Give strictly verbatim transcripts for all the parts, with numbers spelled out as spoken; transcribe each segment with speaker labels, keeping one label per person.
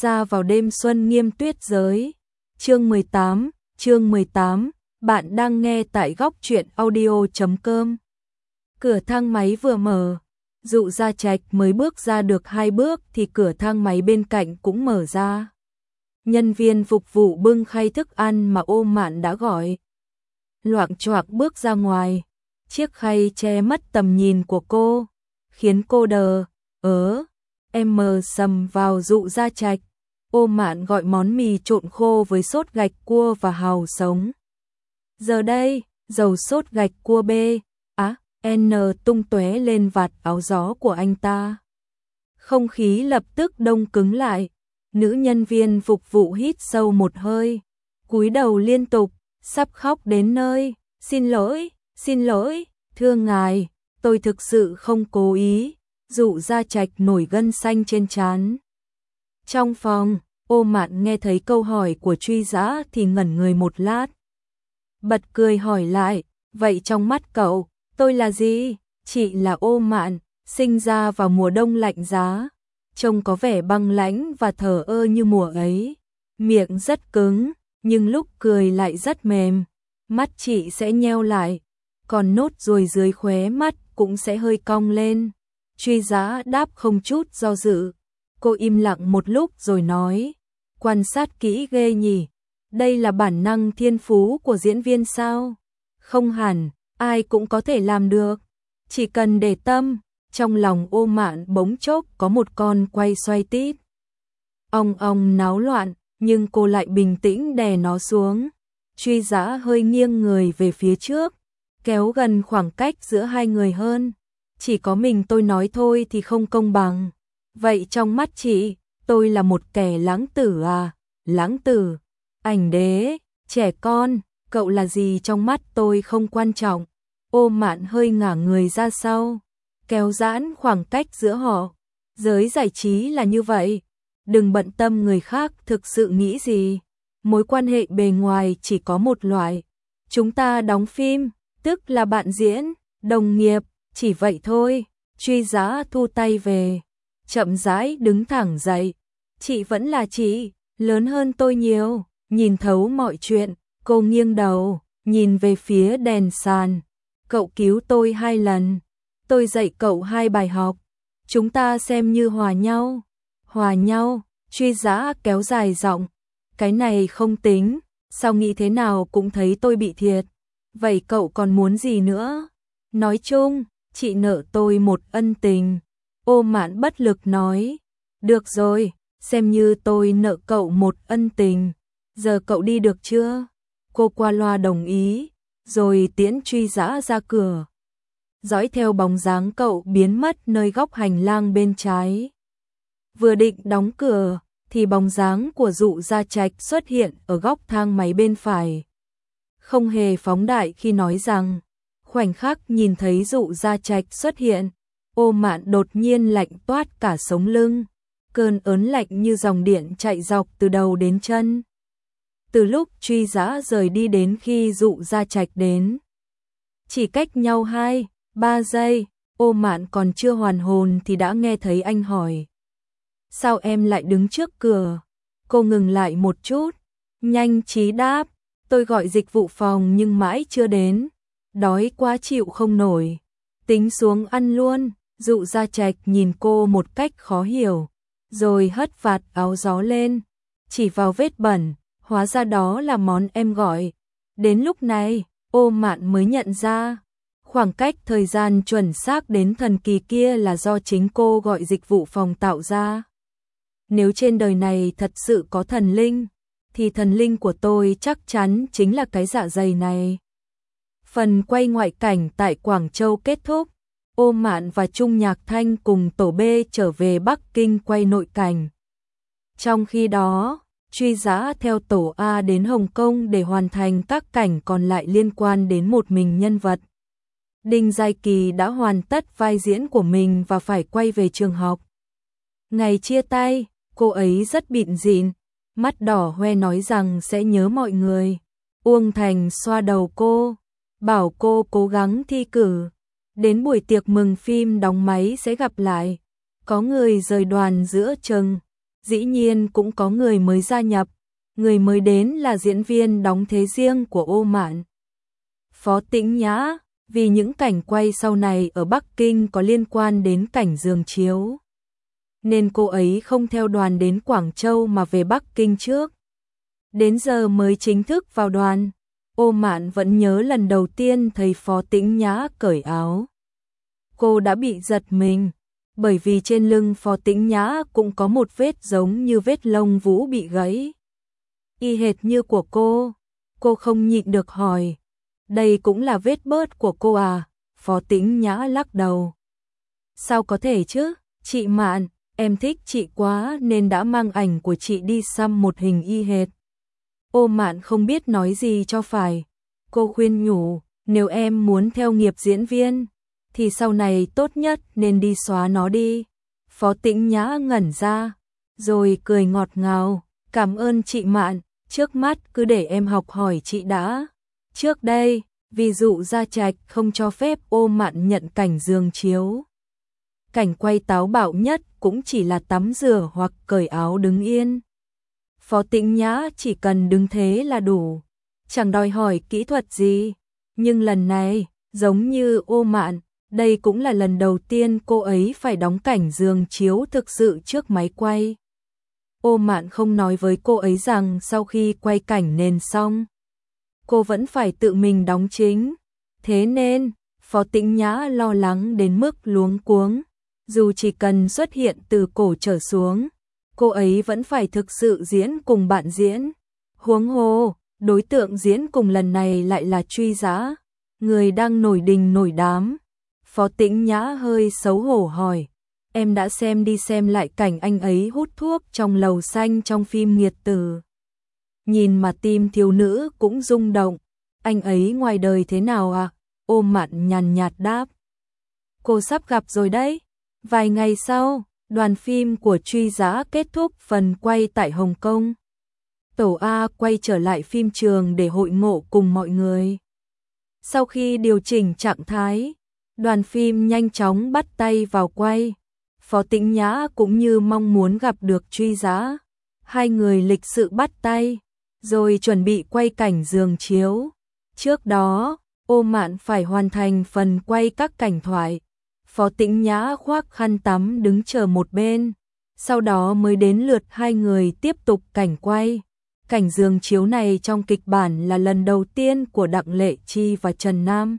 Speaker 1: ra vào đêm xuân nghiêm tuyết giới. Chương mười tám, chương mười tám, bạn đang nghe tại góc truyện audio chấm com. Cửa thang máy vừa mở, Dụ Gia Trạch mới bước ra được hai bước thì cửa thang máy bên cạnh cũng mở ra. Nhân viên phục vụ bưng khay thức ăn mà Ô Mạn đã gọi. Loạng choạng bước ra ngoài, chiếc khay che mất tầm nhìn của cô, khiến cô đờ, ớ, em mờ sầm vào Dụ Gia Trạch. Ô Mạn gọi món mì trộn khô với sốt gạch cua và hàu sống. Giờ đây, dầu sốt gạch cua B, á, N tung tóe lên vạt áo gió của anh ta. Không khí lập tức đông cứng lại, nữ nhân viên phục vụ hít sâu một hơi, cúi đầu liên tục, sắp khóc đến nơi. Xin lỗi, xin lỗi, thưa ngài, tôi thực sự không cố ý. Dụ Gia Trạch nổi gân xanh trên trán. Trong phòng, Ô Mạn nghe thấy câu hỏi của Truy Dã thì ngẩn người một lát. Bật cười hỏi lại, vậy trong mắt cậu, tôi là gì? Chị là Ô Mạn, sinh ra vào mùa đông lạnh giá, trông có vẻ băng lãnh và thờ ơ như mùa ấy. Miệng rất cứng, nhưng lúc cười lại rất mềm. Mắt chị sẽ nheo lại, còn nốt ruồi dưới khóe mắt cũng sẽ hơi cong lên. Truy Dã đáp không chút do dự. Cô im lặng một lúc rồi nói, quan sát kỹ ghê nhỉ, đây là bản năng thiên phú của diễn viên sao? Không hẳn, ai cũng có thể làm được, chỉ cần để tâm. Trong lòng Ô Mạn bỗng chốc có một con quay xoay tít. Ong ong náo loạn, nhưng cô lại bình tĩnh đè nó xuống. Truy Dã hơi nghiêng người về phía trước, kéo gần khoảng cách giữa hai người hơn. Chỉ có mình tôi nói thôi thì không công bằng. Vậy trong mắt chị, tôi là một kẻ lãng tử à? Lãng tử, ảnh đế, trẻ con, cậu là gì trong mắt tôi không quan trọng. Ô Mạn hơi ngả người ra sau, kéo giãn khoảng cách giữa họ. Giới giải trí là như vậy, đừng bận tâm người khác thực sự nghĩ gì. Mối quan hệ bề ngoài chỉ có một loại. Chúng ta đóng phim, tức là bạn diễn, đồng nghiệp, chỉ vậy thôi. Truy Dã thu tay về, chậm rãi đứng thẳng dậy. Chị vẫn là chị, lớn hơn tôi nhiều, nhìn thấu mọi chuyện. Cô nghiêng đầu, nhìn về phía đèn sàn. Cậu cứu tôi hai lần, tôi dạy cậu hai bài học. Chúng ta xem như hòa nhau. Hòa nhau, Truy Dã kéo dài giọng. Cái này không tính, sao nghĩ thế nào cũng thấy tôi bị thiệt. Vậy cậu còn muốn gì nữa? Nói chung, chị nợ tôi một ân tình. Ô Mạn bất lực nói. Được rồi, xem như tôi nợ cậu một ân tình. Giờ cậu đi được chưa? Cô qua loa đồng ý, rồi tiễn Truy Dã ra cửa. Dõi theo bóng dáng cậu biến mất nơi góc hành lang bên trái. Vừa định đóng cửa, thì bóng dáng của Dụ Gia Trạch xuất hiện ở góc thang máy bên phải. Không hề phóng đại khi nói rằng, khoảnh khắc nhìn thấy Dụ Gia Trạch xuất hiện, Ô Mạn đột nhiên lạnh toát cả sống lưng, cơn ớn lạnh như dòng điện chạy dọc từ đầu đến chân. Từ lúc Truy Dã rời đi đến khi Dụ Gia Trạch đến, chỉ cách nhau hai, ba giây, Ô Mạn còn chưa hoàn hồn thì đã nghe thấy anh hỏi. Sao em lại đứng trước cửa? Cô ngừng lại một chút, nhanh trí đáp, tôi gọi dịch vụ phòng nhưng mãi chưa đến, đói quá chịu không nổi, tính xuống ăn luôn. Dụ Gia Trạch nhìn cô một cách khó hiểu, rồi hất vạt áo gió lên, chỉ vào vết bẩn, hóa ra đó là món em gọi. Đến lúc này, Ô Mạn mới nhận ra, khoảng cách thời gian chuẩn xác đến thần kỳ kia là do chính cô gọi dịch vụ phòng tạo ra. Nếu trên đời này thật sự có thần linh, thì thần linh của tôi chắc chắn chính là cái dạ dày này. Phần quay ngoại cảnh tại Quảng Châu kết thúc, Ô Mạn và Trung Nhạc Thanh cùng tổ B trở về Bắc Kinh quay nội cảnh. Trong khi đó, Truy Dã theo tổ A đến Hồng Kông để hoàn thành các cảnh còn lại liên quan đến một mình nhân vật. Đinh Giai Kỳ đã hoàn tất vai diễn của mình và phải quay về trường học. Ngày chia tay, cô ấy rất bịn rịn, mắt đỏ hoe nói rằng sẽ nhớ mọi người. Uông Thành xoa đầu cô, bảo cô cố gắng thi cử. Đến buổi tiệc mừng phim đóng máy sẽ gặp lại. Có người rời đoàn giữa chừng, dĩ nhiên cũng có người mới gia nhập, người mới đến là diễn viên đóng thế riêng của Ô Mạn. Phó Tĩnh Nhã, vì những cảnh quay sau này ở Bắc Kinh có liên quan đến cảnh giường chiếu, nên cô ấy không theo đoàn đến Quảng Châu mà về Bắc Kinh trước. Đến giờ mới chính thức vào đoàn. Ô Mạn vẫn nhớ lần đầu tiên thấy Phó Tĩnh Nhã cởi áo. Cô đã bị giật mình, bởi vì trên lưng Phó Tĩnh Nhã cũng có một vết giống như vết lông vũ bị gãy. Y hệt như của cô. Cô không nhịn được hỏi, đây cũng là vết bớt của cô à? Phó Tĩnh Nhã lắc đầu. Sao có thể chứ, chị Mạn, em thích chị quá nên đã mang ảnh của chị đi xăm một hình y hệt. Ô Mạn không biết nói gì cho phải. Cô khuyên nhủ, nếu em muốn theo nghiệp diễn viên, thì sau này tốt nhất nên đi xóa nó đi. Phó Tĩnh Nhã ngẩn ra, rồi cười ngọt ngào, cảm ơn chị Mạn, trước mắt cứ để em học hỏi chị đã. Trước đây, ví dụ Gia Trạch không cho phép Ô Mạn nhận cảnh giường chiếu. Cảnh quay táo bạo nhất cũng chỉ là tắm rửa hoặc cởi áo đứng yên. Phó Tĩnh Nhã chỉ cần đứng thế là đủ, chẳng đòi hỏi kỹ thuật gì. Nhưng lần này, giống như Ô Mạn, đây cũng là lần đầu tiên cô ấy phải đóng cảnh giường chiếu thực sự trước máy quay. Ô Mạn không nói với cô ấy rằng sau khi quay cảnh nền xong, cô vẫn phải tự mình đóng chính. Thế nên, Phó Tĩnh Nhã lo lắng đến mức luống cuống. Dù chỉ cần xuất hiện từ cổ trở xuống, cô ấy vẫn phải thực sự diễn cùng bạn diễn. Huống hồ, đối tượng diễn cùng lần này lại là Truy Dã, người đang nổi đình nổi đám. Phó Tĩnh Nhã hơi xấu hổ hỏi, em đã xem đi xem lại cảnh anh ấy hút thuốc trong lầu xanh trong phim Nghiệt Tử. Nhìn mà tim thiếu nữ cũng rung động. Anh ấy ngoài đời thế nào à? Ô Mạn nhàn nhạt đáp. Cô sắp gặp rồi đấy. Vài ngày sau, đoàn phim của Truy Dã kết thúc phần quay tại Hồng Kông. Tổ A quay trở lại phim trường để hội ngộ cùng mọi người. Sau khi điều chỉnh trạng thái, đoàn phim nhanh chóng bắt tay vào quay. Phó Tĩnh Nhã cũng như mong muốn gặp được Truy Dã. Hai người lịch sự bắt tay, rồi chuẩn bị quay cảnh giường chiếu. Trước đó, Ô Mạn phải hoàn thành phần quay các cảnh thoại. Phó Tĩnh Nhã khoác khăn tắm đứng chờ một bên, sau đó mới đến lượt hai người tiếp tục cảnh quay. Cảnh giường chiếu này trong kịch bản là lần đầu tiên của Đặng Lệ Chi và Trần Nam.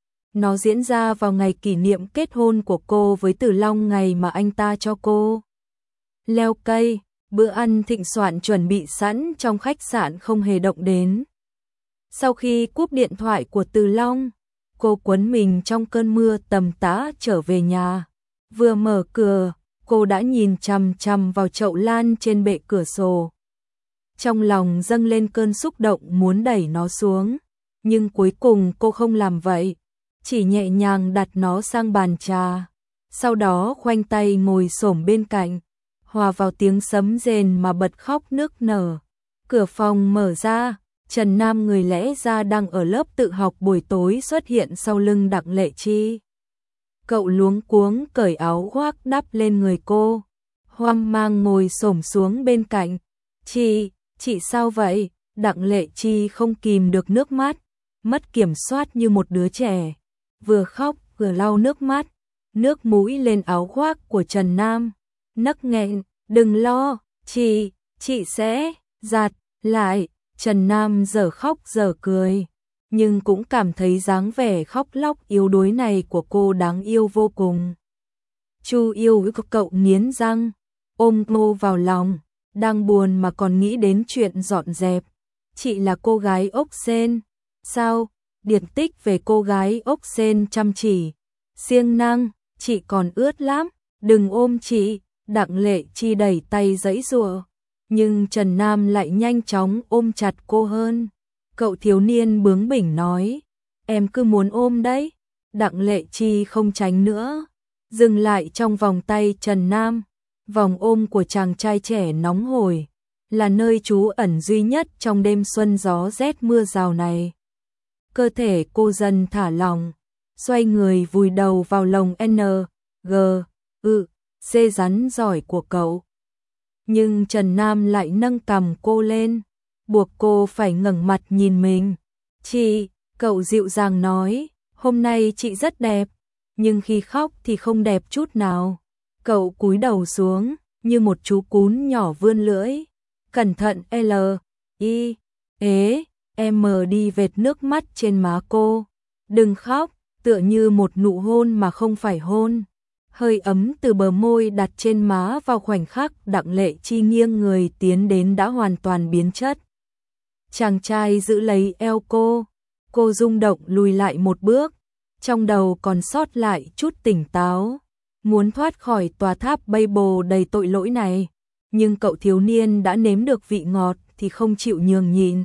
Speaker 1: Nó diễn ra vào ngày kỷ niệm kết hôn của cô với Tử Long, ngày mà anh ta cho cô leo cây. Bữa ăn thịnh soạn chuẩn bị sẵn trong khách sạn không hề động đến. Sau khi cúp điện thoại của Từ Long, cô quấn mình trong cơn mưa tầm tã trở về nhà. Vừa mở cửa, cô đã nhìn chằm chằm vào chậu lan trên bệ cửa sổ. Trong lòng dâng lên cơn xúc động muốn đẩy nó xuống, nhưng cuối cùng cô không làm vậy, chỉ nhẹ nhàng đặt nó sang bàn trà. Sau đó khoanh tay ngồi xổm bên cạnh, hòa vào tiếng sấm rền mà bật khóc nức nở. Cửa phòng mở ra, Trần Nam người lẽ ra đang ở lớp tự học buổi tối xuất hiện sau lưng Đặng Lệ Chi. Cậu luống cuống cởi áo khoác đắp lên người cô, hoang mang ngồi xổm xuống bên cạnh. Chị, chị sao vậy? Đặng Lệ Chi không kìm được nước mắt, mất kiểm soát như một đứa trẻ, vừa khóc vừa lau nước mắt, nước mũi lên áo khoác của Trần Nam, nấc nghẹn, đừng lo, chị, chị sẽ giặt lại. Trần Nam giờ khóc giờ cười, nhưng cũng cảm thấy dáng vẻ khóc lóc yếu đuối này của cô đáng yêu vô cùng. Chu Yêu của cậu nghiến răng, ôm cô vào lòng, đang buồn mà còn nghĩ đến chuyện dọn dẹp. Chị là cô gái ốc sên, sao? Điển tích về cô gái ốc sên chăm chỉ, siêng năng, chị còn ướt lắm, đừng ôm chị. Đặng Lệ Chi đẩy tay giãy giụa, nhưng Trần Nam lại nhanh chóng ôm chặt cô hơn. Cậu thiếu niên bướng bỉnh nói, em cứ muốn ôm đấy. Đặng Lệ Chi không tránh nữa, dừng lại trong vòng tay Trần Nam. Vòng ôm của chàng trai trẻ nóng hổi, là nơi trú ẩn duy nhất trong đêm xuân gió rét mưa rào này. Cơ thể cô dần thả lỏng, xoay người vùi đầu vào lồng N G, ư, C rắn giỏi của cậu. Nhưng Trần Nam lại nâng cằm cô lên, buộc cô phải ngẩng mặt nhìn mình. Chị, cậu dịu dàng nói, hôm nay chị rất đẹp, nhưng khi khóc thì không đẹp chút nào. Cậu cúi đầu xuống, như một chú cún nhỏ vươn lưỡi. Cẩn thận L, I, ế, M đi vệt nước mắt trên má cô. Đừng khóc, tựa như một nụ hôn mà không phải hôn. Hơi ấm từ bờ môi đặt trên má vào khoảnh khắc Đặng Lệ Chi nghiêng người tiến đến đã hoàn toàn biến chất. Chàng trai giữ lấy eo cô, cô rung động lùi lại một bước, trong đầu còn sót lại chút tỉnh táo, muốn thoát khỏi tòa tháp bay bồ đầy tội lỗi này, nhưng cậu thiếu niên đã nếm được vị ngọt thì không chịu nhường nhịn.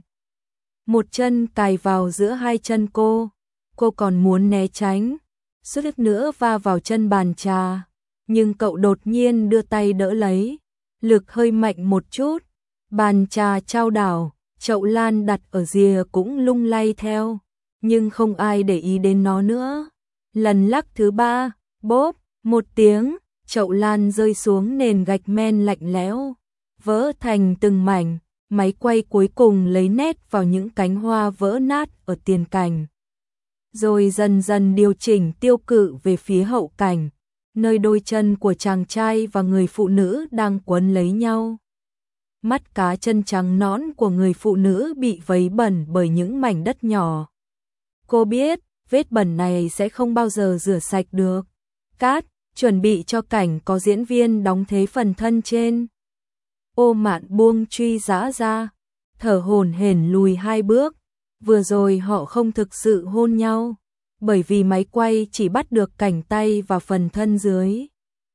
Speaker 1: Một chân cài vào giữa hai chân cô, cô còn muốn né tránh, suýt nữa va vào chân bàn trà, nhưng cậu đột nhiên đưa tay đỡ lấy, lực hơi mạnh một chút, bàn trà chao đảo, chậu lan đặt ở rìa cũng lung lay theo, nhưng không ai để ý đến nó nữa. Lần lắc thứ ba, bốp, một tiếng, chậu lan rơi xuống nền gạch men lạnh lẽo, vỡ thành từng mảnh, máy quay cuối cùng lấy nét vào những cánh hoa vỡ nát ở tiền cảnh. Rồi dần dần điều chỉnh tiêu cự về phía hậu cảnh, nơi đôi chân của chàng trai và người phụ nữ đang quấn lấy nhau. Mắt cá chân trắng nõn của người phụ nữ bị vấy bẩn bởi những mảnh đất nhỏ. Cô biết, vết bẩn này sẽ không bao giờ rửa sạch được. Cát, chuẩn bị cho cảnh có diễn viên đóng thế phần thân trên. Ô Mạn buông Truy Dã ra, thở hổn hển lùi hai bước. Vừa rồi họ không thực sự hôn nhau, bởi vì máy quay chỉ bắt được cảnh tay và phần thân dưới.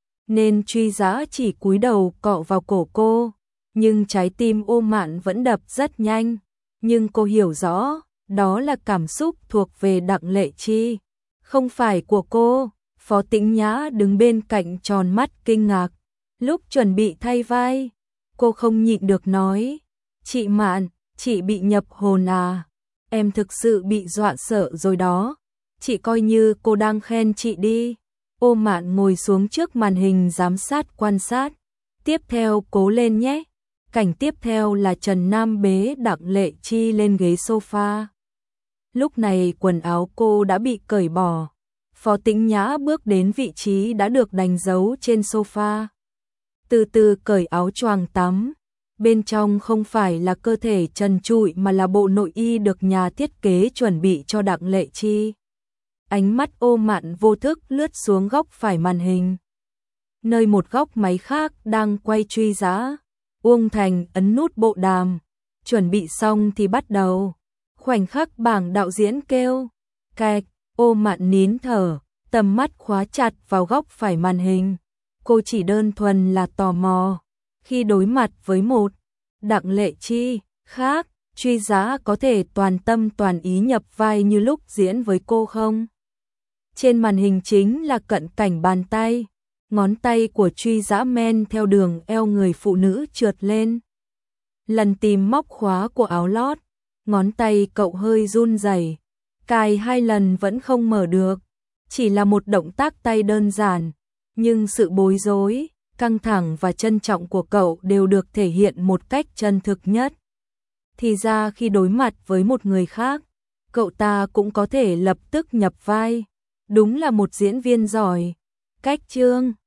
Speaker 1: Nên Truy Dã chỉ cúi đầu cọ vào cổ cô, nhưng trái tim Ô Mạn vẫn đập rất nhanh. Nhưng cô hiểu rõ, đó là cảm xúc thuộc về Đặng Lệ Chi, không phải của cô. Phó Tĩnh Nhã đứng bên cạnh tròn mắt kinh ngạc. Lúc chuẩn bị thay vai, cô không nhịn được nói, chị Mạn, chị bị nhập hồn à? Em thực sự bị dọa sợ rồi đó. Chị coi như cô đang khen chị đi. Ô Mạn ngồi xuống trước màn hình giám sát quan sát. Tiếp theo cố lên nhé. Cảnh tiếp theo là Trần Nam bế Đặng Lệ Chi lên ghế sofa. Lúc này quần áo cô đã bị cởi bỏ. Phó Tĩnh Nhã bước đến vị trí đã được đánh dấu trên sofa. Từ từ cởi áo choàng tắm. Bên trong không phải là cơ thể trần trụi mà là bộ nội y được nhà thiết kế chuẩn bị cho Đặng Lệ Chi. Ánh mắt Ô Mạn vô thức lướt xuống góc phải màn hình, nơi một góc máy khác đang quay Truy Dã. Uông Thành ấn nút bộ đàm, chuẩn bị xong thì bắt đầu. Khoảnh khắc bảng đạo diễn kêu, cạch, Ô Mạn nín thở, tầm mắt khóa chặt vào góc phải màn hình. Cô chỉ đơn thuần là tò mò, khi đối mặt với một Đặng Lệ Chi khác, Truy Dã có thể toàn tâm toàn ý nhập vai như lúc diễn với cô không? Trên màn hình chính là cận cảnh bàn tay, ngón tay của Truy Dã men theo đường eo người phụ nữ trượt lên. Lần tìm móc khóa của áo lót, ngón tay cậu hơi run rẩy, cài hai lần vẫn không mở được. Chỉ là một động tác tay đơn giản, nhưng sự bối rối, căng thẳng và trân trọng của cậu đều được thể hiện một cách chân thực nhất. Thì ra khi đối mặt với một người khác, cậu ta cũng có thể lập tức nhập vai. Đúng là một diễn viên giỏi. Cách chương